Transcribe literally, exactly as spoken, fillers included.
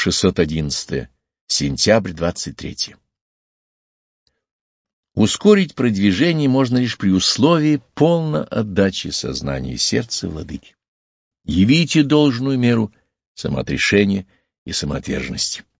шестьсот одиннадцатое. Сентябрь двадцать третье. Ускорить продвижение можно лишь при условии полной отдачи сознания и сердца Владыке. Явите должную меру самоотрешения и самоотверженности.